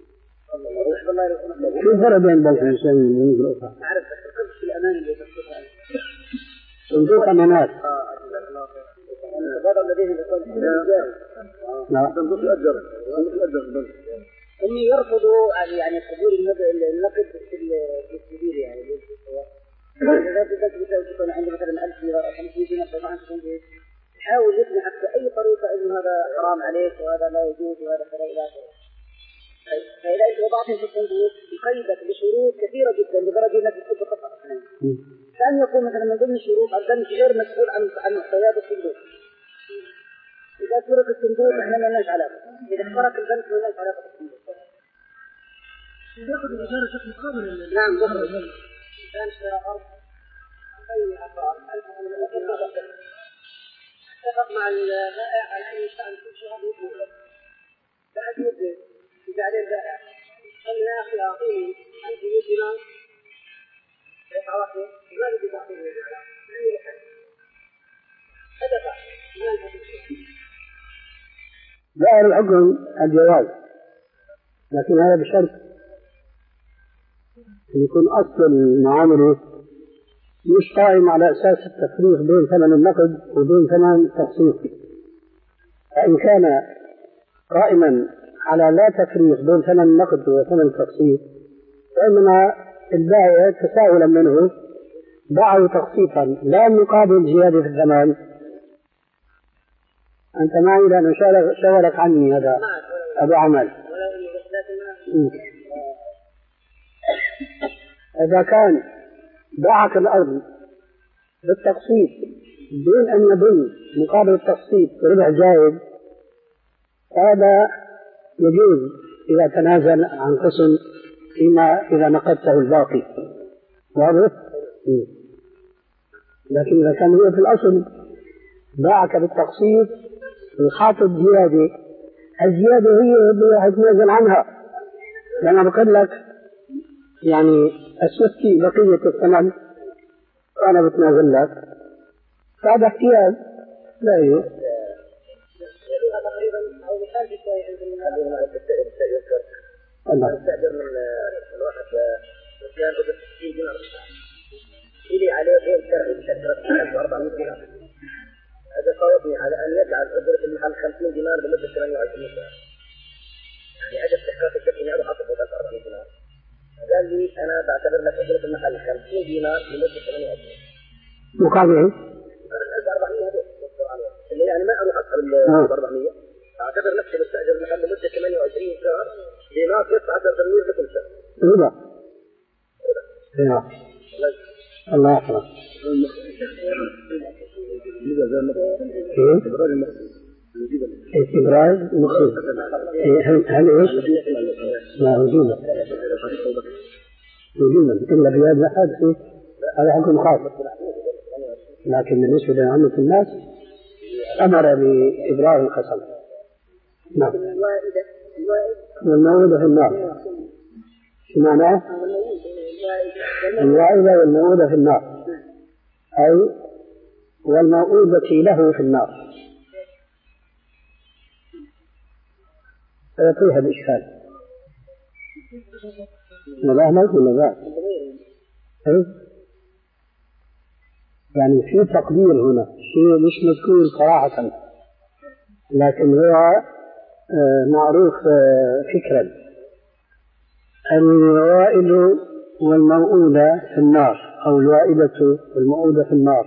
شو الفرق بين البنك الإسلامي والبنوك الأخرى؟ أعرف بس القرض في الأمان اللي تحصلها. صندوق أمانات. هذا الذي يقول نعم. صندوق الأجر صندوق الأجر إني يرفضوا يعني قبول النقد في السبيل يعني إذا بدأت تكون عندي مثلا ألف دينار أو خمسمائة دينار طبعا تكون تحاول يقنعك بأي طريقة إنه هذا حرام عليك وهذا لا يجوز وهذا كذا إلى آخره. فإذا أنت وضعته في الصندوق يقيدك بشروط كثيرة جدا لدرجة أنك تكون بخطأ. كان يكون مثلا من ضمن الشروط البنك غير مسؤول عن عن محتويات الصندوق. إذا ترك الصندوق إحنا ما لناش علاقة. إذا اخترق البنك ما لناش علاقة بالصندوق. يأخذ الإجارة بشكل قابل. نعم بخرج. كان اشترى أرض أي عقار اتفق مع البائع على أن يشتغل كل شهر يبني. بعد يبني وبعدين البائع قال يا أخي أعطيني ألف دينار دفعة واحدة ما بدي تعطيني الإجارة. فدفع ما الحكم؟ ظاهر الحكم الجواز، لكن هذا بشرط أن يكون أصل المعاملة مش قائم على أساس التفريق بين ثمن النقد وبين ثمن التقسيط. فإن كان قائما على لا تفريق بين ثمن النقد وثمن التقسيط فإنما البائع تساهلا منه باعه تقسيطا لا مقابل زيادة في الثمن. أنت معي لأنه شغلك عني هذا أبو عمل. إذا كان باعك الأرض بالتقسيط دون أن يدل مقابل التقسيط ربح زائد هذا يجوز إذا تنازل عن قسم فيما إذا نقدته الباقي. واضح؟ لكن إذا كان هو في الأصل باعك بالتقسيط وخاطب زيادة، الزيادة هي اللي هتنازل عنها، لأن بقول لك يعني السكي بقية الثمن وأنا بتنازل لك، فهذا احتياج لا يو. الله استأجر من الواحد مكان أجر ستين دينار إلي عليه دين شرعي بشكل أربعمائة دينار. هذا صوابني على أن يجعل أجرة المحل خمسين دينار لمدة ثمانية وعشرين سنة. يعني أجل استحقاق الشركة إني أروح أطلب ثلاثة أربعين دينار. قال لي أنا بعتبر لك أجرة المحل خمسين دينار لمدة ثمانية وعشرين. مقابل إيه؟ أربعمائة هذا اللي يعني ما أروح أسحب ال أربعمائة. أعتبر نفسي مستأجر المحل لمدة ثمانية وعشرين شهر بناقص عشرة تمويل لكل شهر. ربا. نعم. الله يحفظك. استبراز مخيف. هل ايش؟ لا وجودا. وجودا الا بيد احد هذا حكم خاص. لكن بالنسبه لعامة الناس امر بابراز القسم. نعم. والموعودة في النار. شو معناه؟ الوائدة والموعودة في النار، أي والموعودة له في النار. فيها الإشكال. لا ما يقول لا. يعني في تقدير هنا شيء مش مذكور صراحة، لكن هو معروف فكرا. الوائد والموؤودة في النار أو الوائدة والموؤودة في النار.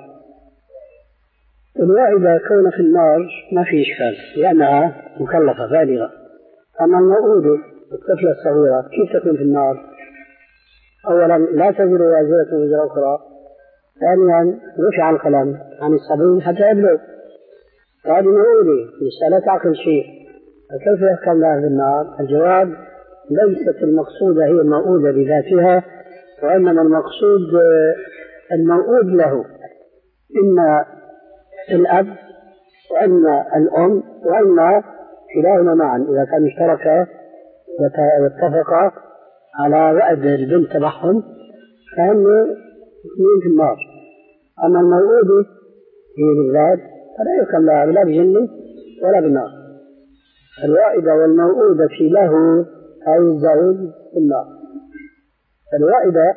الوائدة كون في النار ما في إشكال لأنها مكلفة بالغة. أما الموؤودة الطفلة الصغيرة كيف تكون في النار؟ أولا لا تزر وازرة وزر أخرى، ثانيا رفع القلم عن الصبي حتى يبلغ، هذه موؤودة لسه لا تعقل شيء، فكيف يحكم لها بالنار؟ الجواب ليست المقصودة هي الموؤودة بذاتها، وإنما المقصود الموؤود له إما الأب وإما الأم وإما كلاهما معا إذا كانوا اشتركا واتفقا على وعد البنت تبعهم فهم اثنين في النار. أما الموؤودة هي بالذات فلا يحكم لها لا بجنة ولا بالنار. الوائدة والموؤودة في له أي الزوج في النار. الوائدة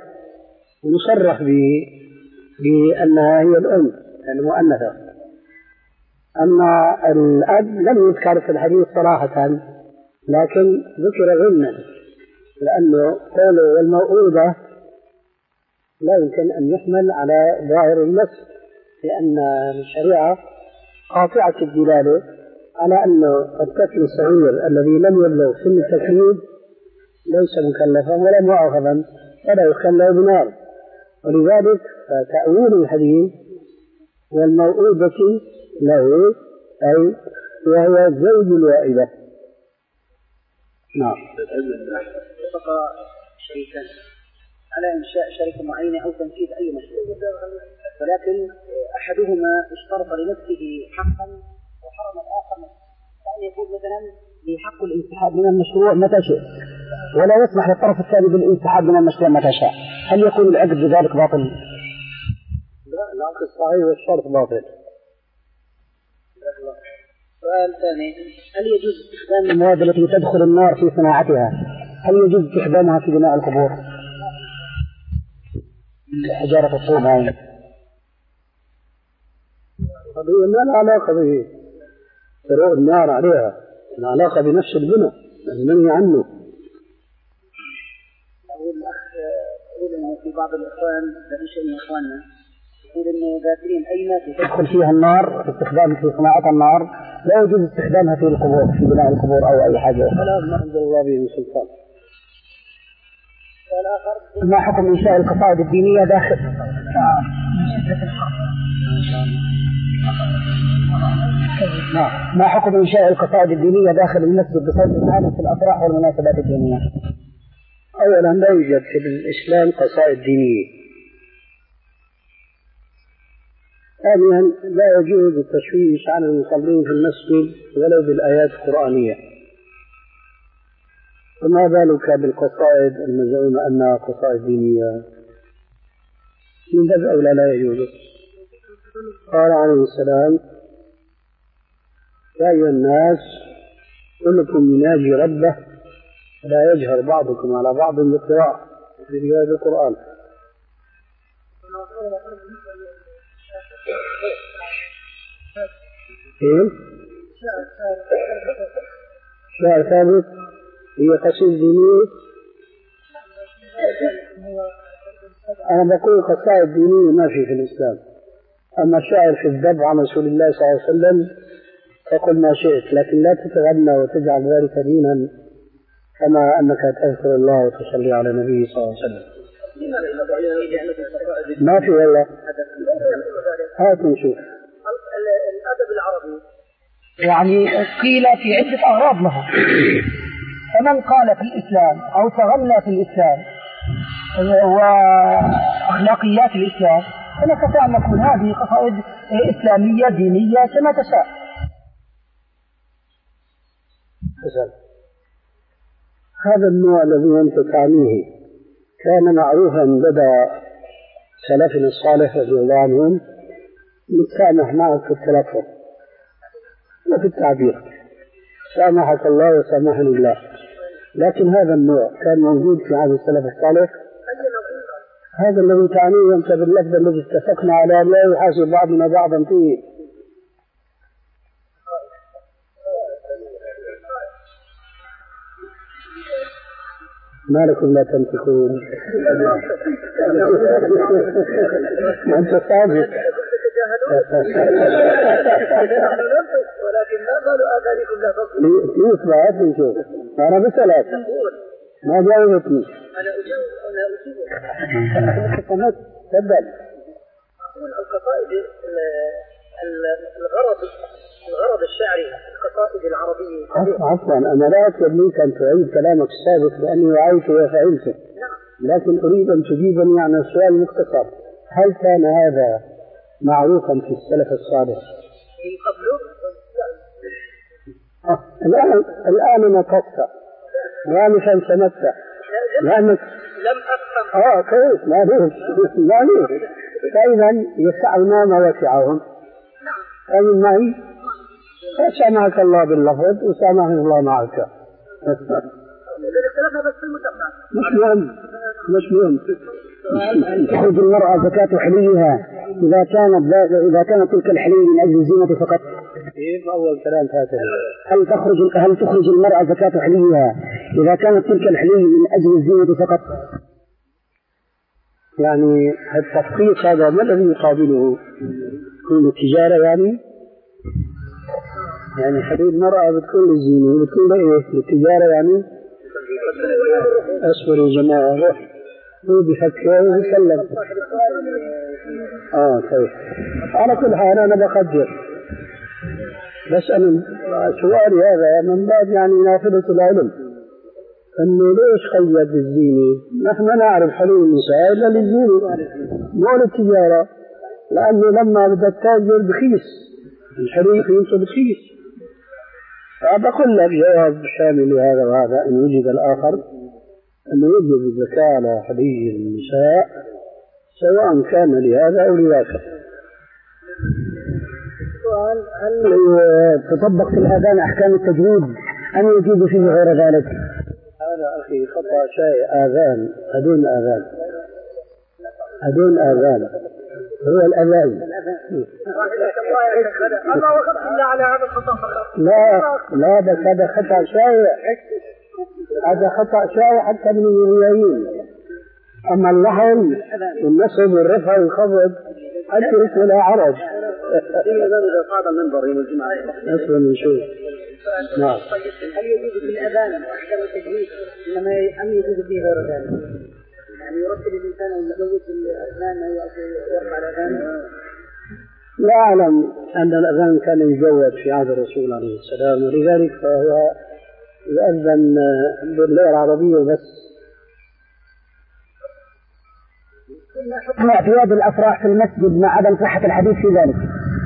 مصرح بأنها هي الأم المؤنثة، أن الأب لم يذكر في الحديث صراحة، لكن ذكر ضمنا، لأنه قوله والموؤودة لا يمكن أن يحمل على ظاهر النص، لأن الشريعة قاطعة الدلالة على أن الطفل الصغير الذي لم يبلغ سن التكليف ليس مكلفا ولا مؤاخذا ولا يخلى بنار، ولذلك فتأويل الحديث والموؤودة له أي وهو زوج الوائدة. نعم. اتفق شريكان على إنشاء شركة معينة أو تنفيذ أي مشروع، ولكن أحدهما اشترط لنفسه حقا وحرم الآخر، كأن يقول مثلا لي حق الانسحاب من المشروع متى شاء، ولا يسمح للطرف الثاني بالانسحاب من المشروع متى شاء، هل يكون العقد بذلك باطل؟ لا، العقد صحيح والشرط باطل. سؤال ثاني، هل يجوز استخدام المواد التي تدخل النار في صناعتها، هل يجوز استخدامها في بناء القبور؟ حجارة الطوب هاي قضية ما لها علاقة به تروح النار عليها، لها علاقة بنفس البناء المنهي عنه. أقول الأخ يقول إنه في بعض الإخوان هذا شيء من إخواننا يقول إنه ذاتين أي مادة تدخل فيها النار في استخدام في صناعة النار لا يجوز استخدامها في القبور في بناء القبور أو أي حاجة. خلاص ما عند الله به من سلطان. ما حكم إنشاء القصائد الدينية داخل ما حكم إنشاء القصائد الدينية داخل المسجد بصوت العالم في الأفراح والمناسبات الدينية؟ أولا لا يوجد في الإسلام قصائد دينية. ثانيا لا يجوز التشويش على المصلين في المسجد ولو بالآيات القرآنية، وما بالك بالقصائد المزعومة أنها قصائد دينية، من باب أولى لا يجوز. قال عليه السلام يا أيها الناس كلكم يناجي ربه لا يجهر بعضكم على بعض بالقراءة في رواية القرآن. إيه؟ شعر ثابت هي قصيدة دينية. أنا بقول قصائد دينية ما في في الإسلام، أما الشعر في الذب عن رسول الله صلى الله عليه وسلم فقل ما شئت، لكن لا تتغنى وتجعل ذلك دينا كما أنك تذكر الله وتصلي على النبي صلى الله عليه وسلم. ما في والله. هات نشوف. الأدب العربي يعني قيل في عدة أغراض له، فمن قال في الإسلام أو تغنى في الإسلام وأخلاقيات الإسلام فلك أن نقول هذه قصائد إسلامية دينية كما تشاء. هذا النوع الذي أنت تعنيه كان معروفا لدى سلفنا الصالح رضي الله عنهم، نتسامح معك في التلفظ وفي التعبير، سامحك الله وسامحني الله، لكن هذا النوع كان موجود في عهد السلف الصالح. هذا الذي تعنيه أنت باللفظ الذي اتفقنا على لا يحاسب بعضنا بعضا فيه. ما لكم لا تنطقون؟ أنت صادق. ولكن ما قالوا آذانكم لا تصل. ليش بعد نشوف؟ أنا بسألك. ما جاوبتني. أنا أجيب أنا أجيب. تفضل. أقول القصائد الغرض الغرض الشعري القصائد العربية. عفوا أنا لا أطلب منك أن تعيد كلامك السابق لأني وعيت وفعلته، لكن أريد أن تجيبني عن السؤال المختصر. هل كان هذا معروفا في السلف الصالح؟ من قبله؟ لا. الآن الآن نقصت وأنا سمتت لأنك لم أفهم. آه كويس معلوش معلوش. فإذا يسعنا ما وسعهم. فمن معي فسامحك الله باللفظ وسامحك الله معك. مش مهم مش مهم. تخرج المرأة زكاة حليها إذا كانت إذا كانت تلك الحلي من أجل الزينة فقط. كيف أول كلام هذا؟ هل تخرج هل تخرج المرأة زكاة حليها إذا كانت تلك الحلي من أجل الزينة فقط؟ يعني التفقيق هذا ما الذي يقابله؟ تكون التجارة يعني؟ يعني حلي المرأة بتكون للزينة بتكون لإيه؟ للتجارة يعني؟ أصبر يا جماعة هو بيفكر ويسلم. آه طيب. على كل حال أنا بقدر بسأل سؤالي هذا من باب يعني نافذة العلم أنه ليش قيد بالزينة؟ نحن نعرف حلول النساء إلا للزينة مو للتجارة، لأنه لما بدك تاجر بخيس الحلول قيمته بخيس. فبقول لك جواب شامل لهذا وهذا إن وجد الآخر أنه يجب الزكاة على حلي النساء سواء كان لهذا أو لذاك. السؤال هل تطبق في الآذان أحكام التجويد أم يجوز فيه غير ذلك؟ هذا أخي خطأ شيء. آذان أدون آذان أدون آذان هو الأذان. لا لا بس هذا خطأ شيء، هذا خطأ شيء حتى من الرياضيين. أما اللحن والنصب والرفع والخفض حتى اسمه لا عرج. أصلا من شيء. نعم. هل يجوز في الأذان أحكام التجويد إنما أم يجوز فيه غير ذلك؟ يعني يرتب الإنسان أن يزود الأذان أو يرفع الأذان؟ لا أعلم أن الأذان كان يجود في عهد الرسول عليه السلام، ولذلك فهو يؤذن باللغة العربية بس. حكم اعتياد الأفراح في المسجد مع عدم صحة الحديث في ذلك.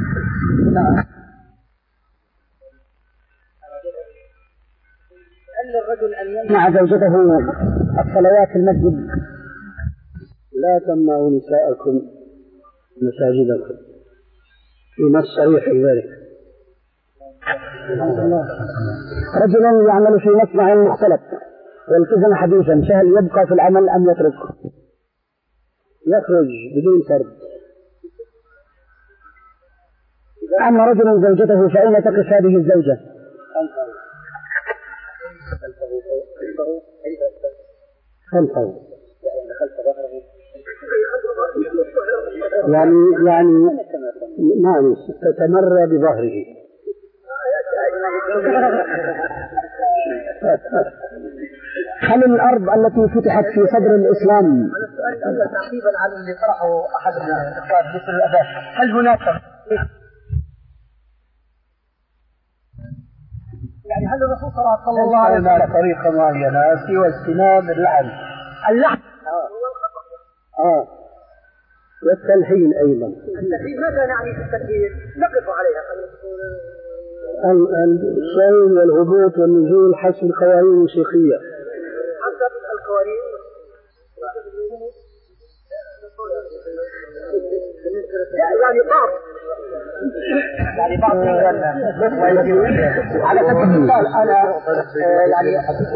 هل الرجل أن يمنع زوجته الصلوات في المسجد؟ لا تمنعوا نساءكم مساجدكم، في نص صريح في ذلك. رجل يعمل في مصنع مختلط والتزم حديثا، فهل يبقى في العمل أم يترك؟ يخرج بدون سرد. أما رجل زوجته فأين تقف هذه الزوجة؟ خلفه يعني يعني نعم تتمر بظهره. هل الأرض التي فتحت في صدر الإسلام تعقيبا على اللي طرحه أحد الإخوان مثل الأذان، هل هناك يعني هل الرسول صلى الله عليه وسلم طريقة معينة سوى اجتناب اللعن اللحن آه والتلحين أيضا. التلحين ماذا نعني في التلحين؟ نقف عليها الصعود والهبوط والنزول حسب القوانين الموسيقية. حسب القوانين يعني بعض يعني بعض على سبيل المثال أنا يعني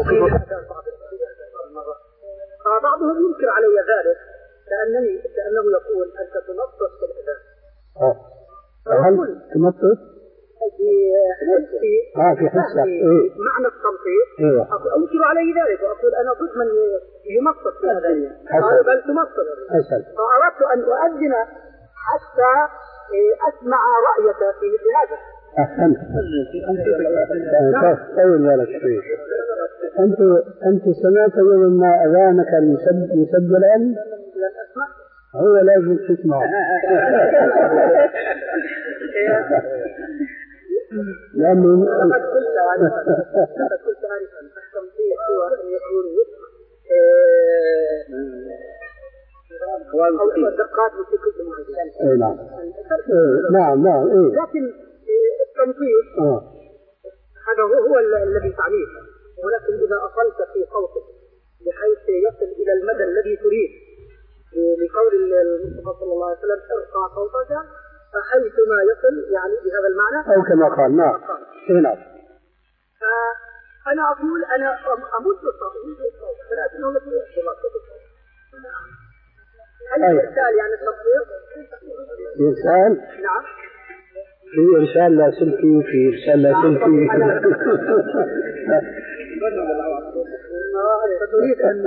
بعضهم ينكر علي ذلك كأنني كأنه يقول أنت تنصص في الأذان. هل تنصص؟ في آه في حصة إيه؟ معنى التنصيص إيه؟ أنكر عليه ذلك وأقول أنا ضد من يمصص في الأذان قال بل تمصص. فأردت أن أؤذن حتى أسمع رأيك في مثل هذا. أحسنت. طيب بالك شوي. أنت أنت سمعت يوم ما أذانك مسجلا؟ لم أسمع. هو لازم تسمع. لأنه لقد قلت لقد قلت عارفا التنصيص هو أن يكون وفق أو دقات موسيقية معينة. نعم. نعم نعم. لكن التنصيص هذا هو الذي تعنيه، ولكن إذا أصلت في صوتك بحيث يصل إلى المدى الذي تريد لقول المصطفى صلى الله عليه وسلم ارفع صوتك فحيثما يصل يعني بهذا المعنى أو كما قال. نعم نعم. أنا أقول أنا أمد الصوت ولكنه لا يصل. هل الإرسال يعني التصوير؟ إرسال؟ نعم. في إرسال لاسلكي في إرسال لاسلكي. تريد أن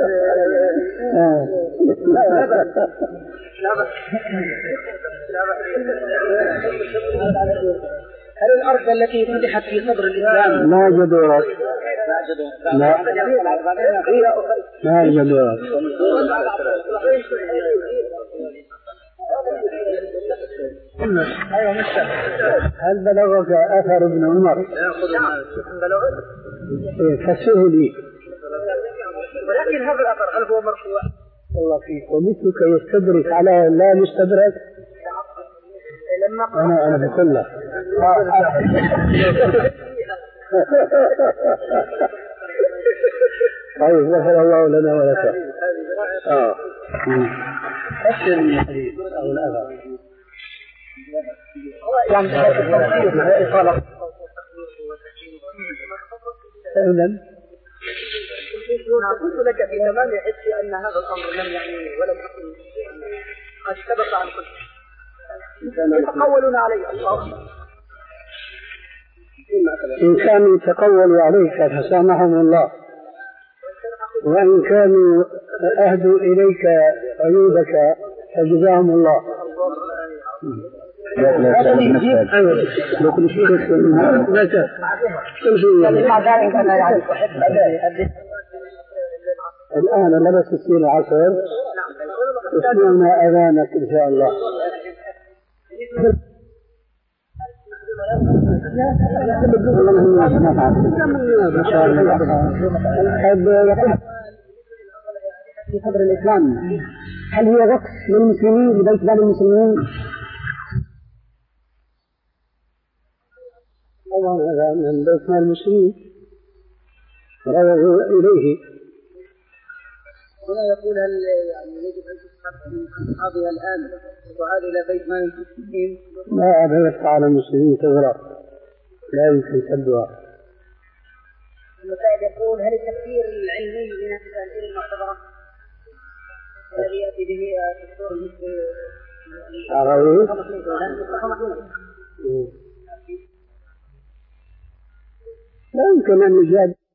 هل الأرض التي فتحت في صدر الإسلام ما جدورت؟ لا ما جدورت. هل بلغك أثر ابن عمر؟ فسه لي. ولكن هذا الأثر هل هو مرفوع؟ الله فيك ومثلك يستدرك على لا مستدرك. أنا أنا بقول لك طيب غفر الله لنا ولك. آه أكثر من الحديث أو الأثر يعني فعلا قلت لك في تمام حسي أن هذا الأمر لم يعني ولم يكن قد سبق عن كل يتقولون عليه. إن كانوا يتقولوا عليك فسامحهم الله، وإن كانوا أهدوا إليك عيوبك فجزاهم الله. الآن لبس السين العصر اسمعنا أذانك إن شاء الله. في صدر الإسلام هل هي رقص للمسلمين لبيت مال المسلمين؟ طبعا هذا من بيت مال المسلمين روضوا إليه. هنا يقول هل يعني يجب أن تسحب من أصحابها الآن وعاد إلى بيت مال المسلمين؟ لا هذا يقع على المسلمين تغرق لا يمكن سدها. المسائل يقول هل التفسير العلمي من التفاسير المعتبرة الذي يأتي به الدكتور المسلم عربي؟ لا يمكن أن نجاد